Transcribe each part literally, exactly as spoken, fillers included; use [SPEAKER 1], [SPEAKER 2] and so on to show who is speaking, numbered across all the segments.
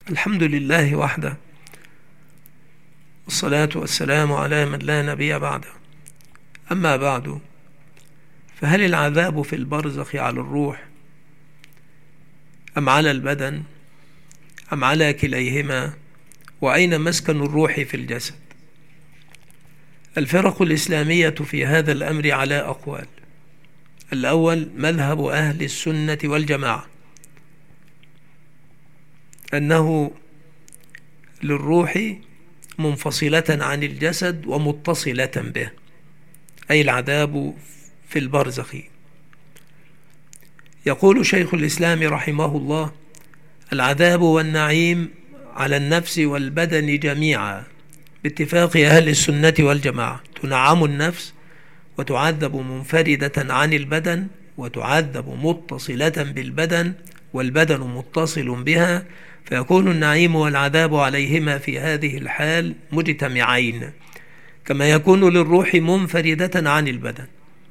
[SPEAKER 1] الحمد لله وحده، والصلاة والسلام على من لا نبي بعده. أما بعد، فهل العذاب في البرزخ على الروح أم على البدن أم على كليهما؟ وأين مسكن الروح في الجسد؟ الفرق الإسلامية في هذا الأمر على أقوال. الأول مذهب أهل السنة والجماعة، أنه للروح منفصلة عن الجسد ومتصلة به، أي العذاب في البرزخ. يقول شيخ الإسلام رحمه الله: العذاب والنعيم على النفس والبدن جميعا باتفاق أهل السنة والجماعة. تنعم النفس وتعذب منفردة عن البدن، وتعذب متصلة بالبدن، والبدن متصل بها، فيكون النعيم والعذاب عليهما في هذه الحال مجتمعين، كما يكون للروح منفردة عن البدن.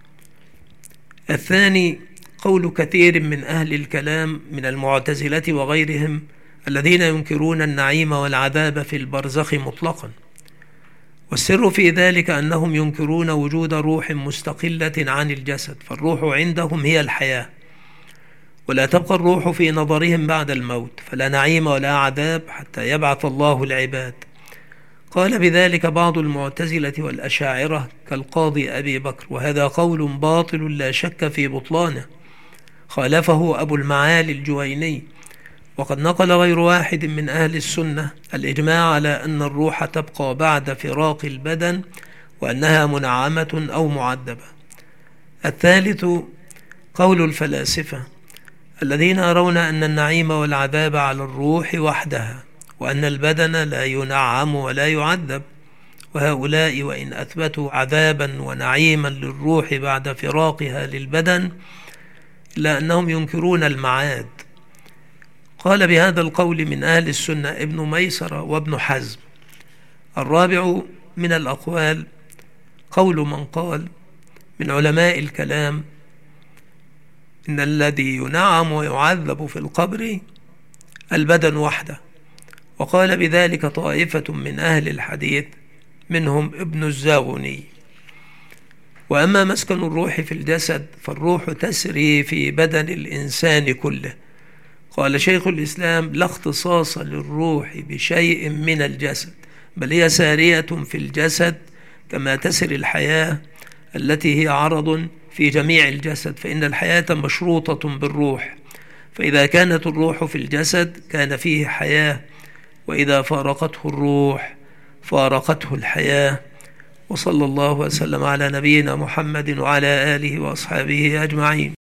[SPEAKER 1] الثاني قول كثير من أهل الكلام من المعتزلة وغيرهم الذين ينكرون النعيم والعذاب في البرزخ مطلقا، والسر في ذلك أنهم ينكرون وجود روح مستقلة عن الجسد، فالروح عندهم هي الحياة، ولا تبقى الروح في نظرهم بعد الموت، فلا نعيم ولا عذاب حتى يبعث الله العباد. قال بذلك بعض المعتزلة والأشاعرة كالقاضي أبي بكر، وهذا قول باطل لا شك في بطلانه، خالفه أبو المعالي الجويني. وقد نقل غير واحد من أهل السنة الإجماع على أن الروح تبقى بعد فراق البدن، وأنها منعمة أو معذبة. الثالث قول الفلاسفة الذين يرون أن النعيم والعذاب على الروح وحدها، وأن البدن لا ينعم ولا يعذب. وهؤلاء وإن أثبتوا عذابا ونعيما للروح بعد فراقها للبدن، إلا أنهم ينكرون المعاد. قال بهذا القول من أهل السنة ابن ميسرة وابن حزم. الرابع من الأقوال قول من قال من علماء الكلام إن الذي ينعم ويعذب في القبر البدن وحده، وقال بذلك طائفة من أهل الحديث منهم ابن الزاغني. وأما مسكن الروح في الجسد فالروح تسري في بدن الإنسان كله. قال شيخ الإسلام: لا اختصاص للروح بشيء من الجسد، بل هي سارية في الجسد كما تسري الحياة التي هي عرض في جميع الجسد، فإن الحياة مشروطة بالروح، فإذا كانت الروح في الجسد كان فيه حياة، وإذا فارقته الروح فارقته الحياة. وصلى الله وسلم على نبينا محمد وعلى آله وأصحابه أجمعين.